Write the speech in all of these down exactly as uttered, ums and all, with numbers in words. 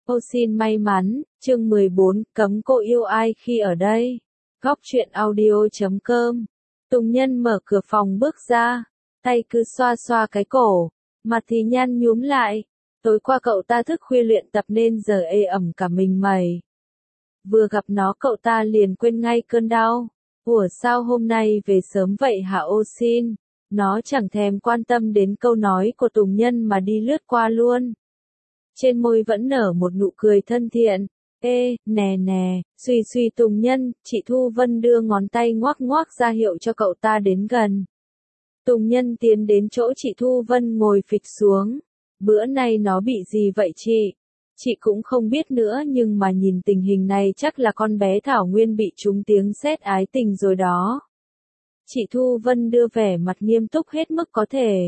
Ô xin may mắn, chương mười bốn, cấm cô yêu ai khi ở đây. Góc truyện audio chấm com. Tùng Nhân mở cửa phòng bước ra, tay cứ xoa xoa cái cổ, mặt thì nhăn nhúm lại. Tối qua cậu ta thức khuya luyện tập nên giờ ê ẩm cả mình mẩy. Vừa gặp nó cậu ta liền quên ngay cơn đau. Ủa sao hôm nay về sớm vậy hả ô xin? Nó chẳng thèm quan tâm đến câu nói của Tùng Nhân mà đi lướt qua luôn. Trên môi vẫn nở một nụ cười thân thiện. Ê, nè nè, suy suy Tùng Nhân, chị Thu Vân đưa ngón tay ngoắc ngoắc ra hiệu cho cậu ta đến gần. Tùng Nhân tiến đến chỗ chị Thu Vân ngồi phịch xuống. Bữa nay nó bị gì vậy chị? Chị cũng không biết nữa nhưng mà nhìn tình hình này chắc là con bé Thảo Nguyên bị trúng tiếng sét ái tình rồi đó. Chị Thu Vân đưa vẻ mặt nghiêm túc hết mức có thể.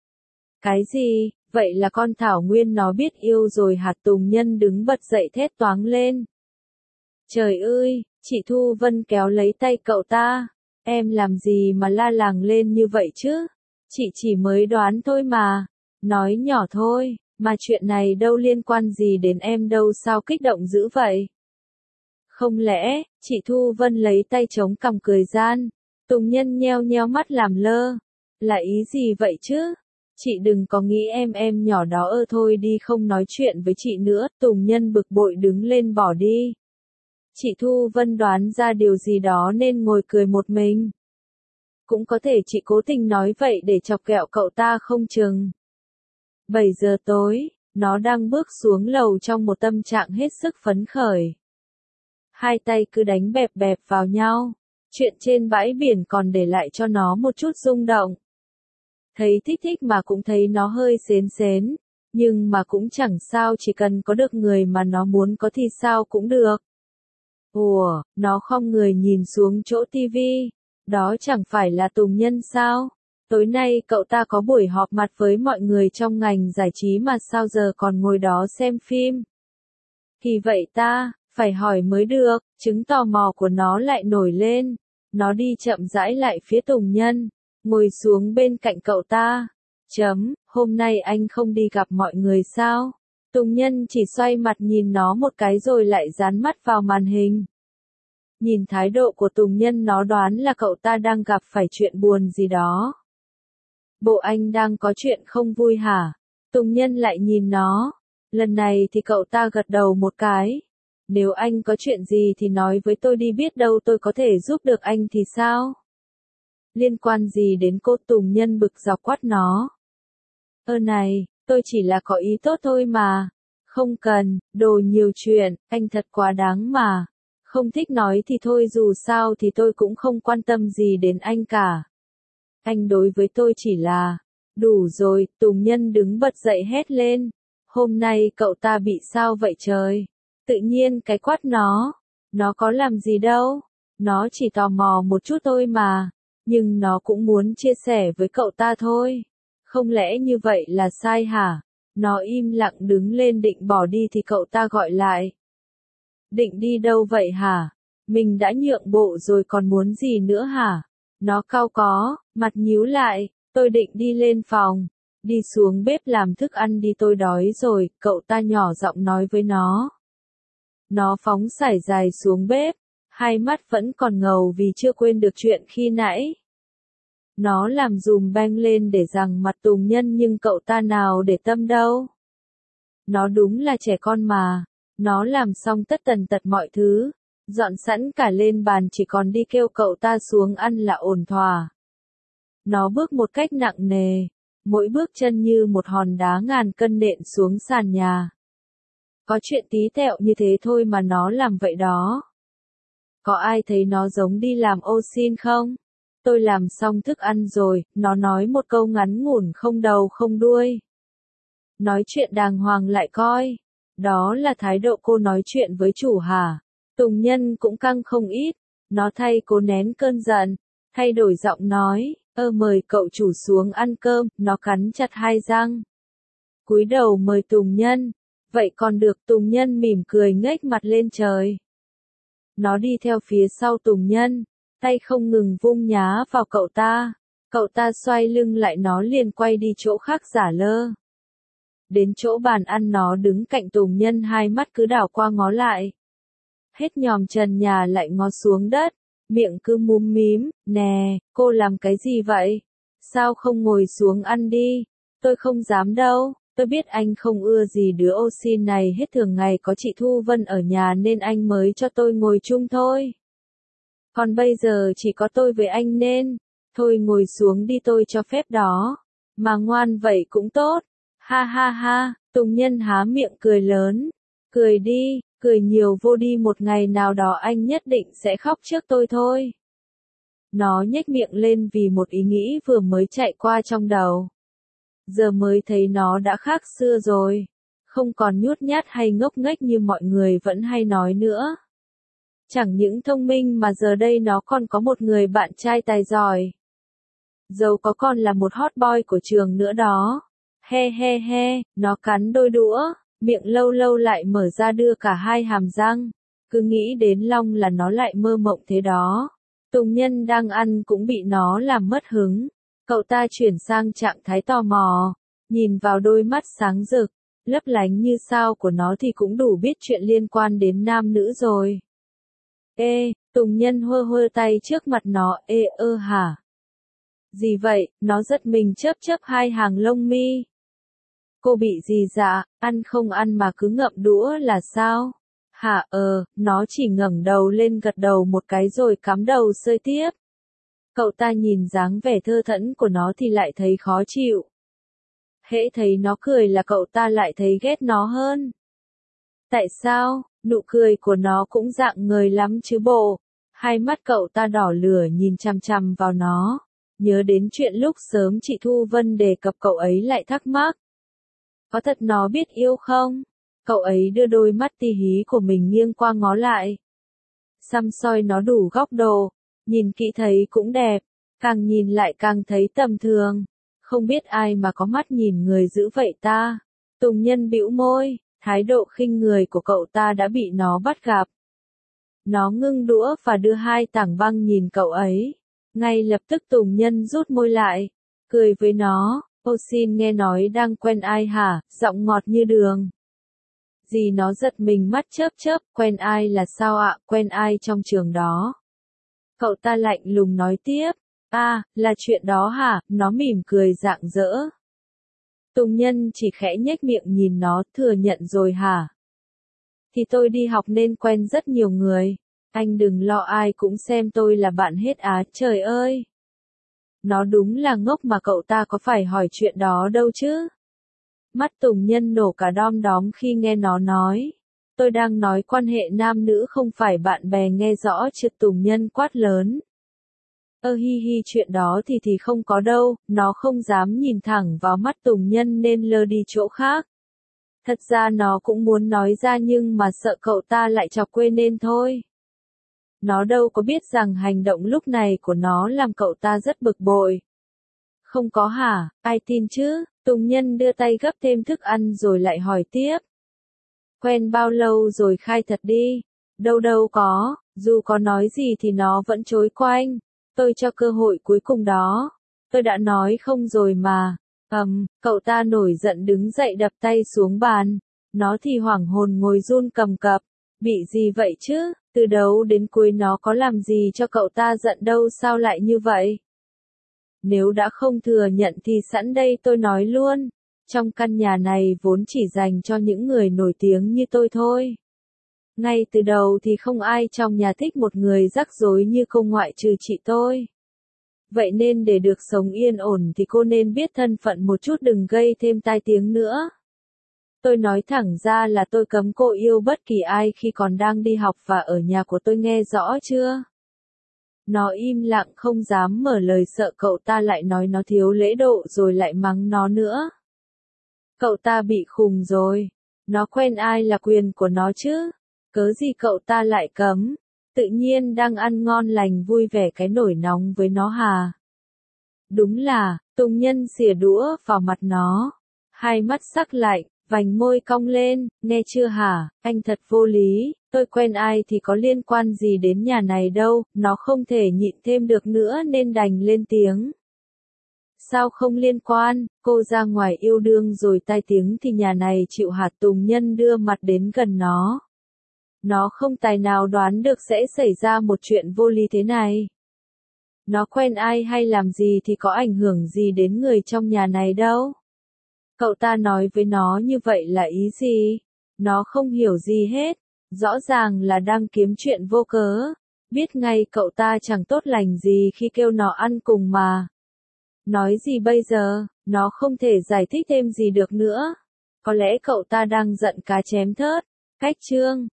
Cái gì? Vậy là con Thảo Nguyên nó biết yêu rồi hạt. Tùng Nhân đứng bật dậy thét toáng lên. Trời ơi, chị Thu Vân kéo lấy tay cậu ta. Em làm gì mà la làng lên như vậy chứ? Chị chỉ mới đoán thôi mà. Nói nhỏ thôi, mà chuyện này đâu liên quan gì đến em đâu sao kích động dữ vậy? Không lẽ, chị Thu Vân lấy tay chống cằm cười gian. Tùng Nhân nheo nheo mắt làm lơ. Là ý gì vậy chứ? Chị đừng có nghĩ em em nhỏ đó ơ thôi đi không nói chuyện với chị nữa. Tùng Nhân bực bội đứng lên bỏ đi. Chị Thu Vân đoán ra điều gì đó nên ngồi cười một mình. Cũng có thể chị cố tình nói vậy để chọc ghẹo cậu ta không chừng. bảy giờ tối, nó đang bước xuống lầu trong một tâm trạng hết sức phấn khởi. Hai tay cứ đánh bẹp bẹp vào nhau. Chuyện trên bãi biển còn để lại cho nó một chút rung động. Thấy thích thích mà cũng thấy nó hơi xến xến, nhưng mà cũng chẳng sao, chỉ cần có được người mà nó muốn có thì sao cũng được. Ủa, nó khom người nhìn xuống chỗ tivi, đó chẳng phải là Tùng Nhân sao? Tối nay cậu ta có buổi họp mặt với mọi người trong ngành giải trí mà sao giờ còn ngồi đó xem phim? Thì vậy ta, phải hỏi mới được, chứng tò mò của nó lại nổi lên. Nó đi chậm rãi lại phía Tùng Nhân, ngồi xuống bên cạnh cậu ta. Chấm, hôm nay anh không đi gặp mọi người sao? Tùng Nhân chỉ xoay mặt nhìn nó một cái rồi lại dán mắt vào màn hình. Nhìn thái độ của Tùng Nhân nó đoán là cậu ta đang gặp phải chuyện buồn gì đó. Bộ anh đang có chuyện không vui hả? Tùng Nhân lại nhìn nó. Lần này thì cậu ta gật đầu một cái. Nếu anh có chuyện gì thì nói với tôi đi, biết đâu tôi có thể giúp được anh thì sao? Liên quan gì đến cô? Tùng Nhân bực dọc quát nó. Ơ này, tôi chỉ là có ý tốt thôi mà. Không cần, đồ nhiều chuyện, anh thật quá đáng mà. Không thích nói thì thôi, dù sao thì tôi cũng không quan tâm gì đến anh cả. Anh đối với tôi chỉ là... Đủ rồi, Tùng Nhân đứng bật dậy hét lên. Hôm nay cậu ta bị sao vậy trời? Tự nhiên cái quát nó. Nó có làm gì đâu. Nó chỉ tò mò một chút thôi mà. Nhưng nó cũng muốn chia sẻ với cậu ta thôi. Không lẽ như vậy là sai hả? Nó im lặng đứng lên định bỏ đi thì cậu ta gọi lại. Định đi đâu vậy hả? Mình đã nhượng bộ rồi còn muốn gì nữa hả? Nó cau có, mặt nhíu lại. Tôi định đi lên phòng. Đi xuống bếp làm thức ăn đi, tôi đói rồi. Cậu ta nhỏ giọng nói với nó. Nó phóng sải dài xuống bếp. Hai mắt vẫn còn ngầu vì chưa quên được chuyện khi nãy. Nó làm dùm beng lên để rằng mặt Tùng Nhân nhưng cậu ta nào để tâm đâu. Nó đúng là trẻ con mà. Nó làm xong tất tần tật mọi thứ. Dọn sẵn cả lên bàn, chỉ còn đi kêu cậu ta xuống ăn là ổn thỏa. Nó bước một cách nặng nề. Mỗi bước chân như một hòn đá ngàn cân nện xuống sàn nhà. Có chuyện tí tẹo như thế thôi mà nó làm vậy đó. Có ai thấy nó giống đi làm ô xin không? Tôi làm xong thức ăn rồi, nó nói một câu ngắn ngủn không đầu không đuôi. Nói chuyện đàng hoàng lại coi. Đó là thái độ cô nói chuyện với chủ hả? Tùng Nhân cũng căng không ít. Nó thay cố nén cơn giận. Thay đổi giọng nói, ơ mời cậu chủ xuống ăn cơm. Nó cắn chặt hai răng. Cúi đầu mời Tùng Nhân. Vậy còn được. Tùng Nhân mỉm cười ngếch mặt lên trời. Nó đi theo phía sau Tùng Nhân. Tay không ngừng vung nhá vào cậu ta. Cậu ta xoay lưng lại nó liền quay đi chỗ khác giả lơ. Đến chỗ bàn ăn nó đứng cạnh Tùng Nhân hai mắt cứ đảo qua ngó lại. Hết nhòm trần nhà lại ngó xuống đất, miệng cứ múm mím, nè, cô làm cái gì vậy? Sao không ngồi xuống ăn đi? Tôi không dám đâu, tôi biết anh không ưa gì đứa ô xin này hết, thường ngày có chị Thu Vân ở nhà nên anh mới cho tôi ngồi chung thôi. Còn bây giờ chỉ có tôi với anh nên, thôi ngồi xuống đi, tôi cho phép đó. Mà ngoan vậy cũng tốt. Ha ha ha, Tùng Nhân há miệng cười lớn. Cười đi, cười nhiều vô đi, một ngày nào đó anh nhất định sẽ khóc trước tôi thôi. Nó nhếch miệng lên vì một ý nghĩ vừa mới chạy qua trong đầu. Giờ mới thấy nó đã khác xưa rồi. Không còn nhút nhát hay ngốc nghếch như mọi người vẫn hay nói nữa. Chẳng những thông minh mà giờ đây nó còn có một người bạn trai tài giỏi. Dẫu có còn là một hot boy của trường nữa đó. He he he, nó cắn đôi đũa, miệng lâu lâu lại mở ra đưa cả hai hàm răng. Cứ nghĩ đến Long là nó lại mơ mộng thế đó. Tùng Nhân đang ăn cũng bị nó làm mất hứng. Cậu ta chuyển sang trạng thái tò mò, nhìn vào đôi mắt sáng rực, lấp lánh như sao của nó thì cũng đủ biết chuyện liên quan đến nam nữ rồi. Ê, Tùng Nhân hơ hơ tay trước mặt nó, ê ơ hả? Gì vậy? Nó giật mình chớp chớp hai hàng lông mi. Cô bị gì dạ, ăn không ăn mà cứ ngậm đũa là sao? Hả ờ, nó chỉ ngẩng đầu lên gật đầu một cái rồi cắm đầu xơi tiếp. Cậu ta nhìn dáng vẻ thơ thẫn của nó thì lại thấy khó chịu. Hễ thấy nó cười là cậu ta lại thấy ghét nó hơn. Tại sao? Nụ cười của nó cũng dạng ngời lắm chứ bộ. Hai mắt cậu ta đỏ lửa nhìn chằm chằm vào nó. Nhớ đến chuyện lúc sớm chị Thu Vân đề cập, cậu ấy lại thắc mắc. Có thật nó biết yêu không? Cậu ấy đưa đôi mắt ti hí của mình nghiêng qua ngó lại. Xăm soi nó đủ góc độ, nhìn kỹ thấy cũng đẹp, càng nhìn lại càng thấy tầm thường. Không biết ai mà có mắt nhìn người dữ vậy ta. Tùng Nhân bĩu môi, thái độ khinh người của cậu ta đã bị nó bắt gặp. Nó ngưng đũa và đưa hai tảng băng nhìn cậu ấy. Ngay lập tức Tùng Nhân rút môi lại, cười với nó. Ô xin, nghe nói đang quen ai hả? Giọng ngọt như đường. Dì nó giật mình mắt chớp chớp, quen ai là sao ạ? Quen ai trong trường đó? Cậu ta lạnh lùng nói tiếp. À, là chuyện đó hả? Nó mỉm cười rạng rỡ. Tùng Nhân chỉ khẽ nhếch miệng nhìn nó, thừa nhận rồi hả? Thì tôi đi học nên quen rất nhiều người. Anh đừng lo, ai cũng xem tôi là bạn hết á, trời ơi. Nó đúng là ngốc mà, cậu ta có phải hỏi chuyện đó đâu chứ. Mắt Tùng Nhân nổ cả đom đóm khi nghe nó nói. Tôi đang nói quan hệ nam nữ không phải bạn bè, nghe rõ chưa? Tùng Nhân quát lớn. Ơ hi hi, chuyện đó thì thì không có đâu. Nó không dám nhìn thẳng vào mắt Tùng Nhân nên lơ đi chỗ khác. Thật ra nó cũng muốn nói ra nhưng mà sợ cậu ta lại chọc quê nên thôi. Nó đâu có biết rằng hành động lúc này của nó làm cậu ta rất bực bội. Không có hả, ai tin chứ? Tùng Nhân đưa tay gấp thêm thức ăn rồi lại hỏi tiếp. Quen bao lâu rồi, khai thật đi. Đâu đâu có, dù có nói gì thì nó vẫn chối quanh. Tôi cho cơ hội cuối cùng đó. Tôi đã nói không rồi mà. Ầm, um, cậu ta nổi giận đứng dậy đập tay xuống bàn. Nó thì hoảng hồn ngồi run cầm cập. Bị gì vậy chứ? Từ đầu đến cuối nó có làm gì cho cậu ta giận đâu, sao lại như vậy? Nếu đã không thừa nhận thì sẵn đây tôi nói luôn. Trong căn nhà này vốn chỉ dành cho những người nổi tiếng như tôi thôi. Ngay từ đầu thì không ai trong nhà thích một người rắc rối như cô, ngoại trừ chị tôi. Vậy nên để được sống yên ổn thì cô nên biết thân phận một chút, đừng gây thêm tai tiếng nữa. Tôi nói thẳng ra là tôi cấm cô yêu bất kỳ ai khi còn đang đi học và ở nhà của tôi, nghe rõ chưa? Nó im lặng không dám mở lời, sợ cậu ta lại nói nó thiếu lễ độ rồi lại mắng nó nữa. Cậu ta bị khùng rồi. Nó quen ai là quyền của nó chứ. Cớ gì cậu ta lại cấm? Tự nhiên đang ăn ngon lành vui vẻ cái nổi nóng với nó hà. Đúng là, Tùng Nhân xỉa đũa vào mặt nó. Hai mắt sắc lạnh, vành môi cong lên, nghe chưa hả, anh thật vô lý, tôi quen ai thì có liên quan gì đến nhà này đâu. Nó không thể nhịn thêm được nữa nên đành lên tiếng. Sao không liên quan, cô ra ngoài yêu đương rồi tai tiếng thì nhà này chịu hạt tùng nhân đưa mặt đến gần nó. Nó không tài nào đoán được sẽ xảy ra một chuyện vô lý thế này. Nó quen ai hay làm gì thì có ảnh hưởng gì đến người trong nhà này đâu. Cậu ta nói với nó như vậy là ý gì? Nó không hiểu gì hết. Rõ ràng là đang kiếm chuyện vô cớ. Biết ngay cậu ta chẳng tốt lành gì khi kêu nó ăn cùng mà. Nói gì bây giờ, nó không thể giải thích thêm gì được nữa. Có lẽ cậu ta đang giận cá chém thớt. Cách chương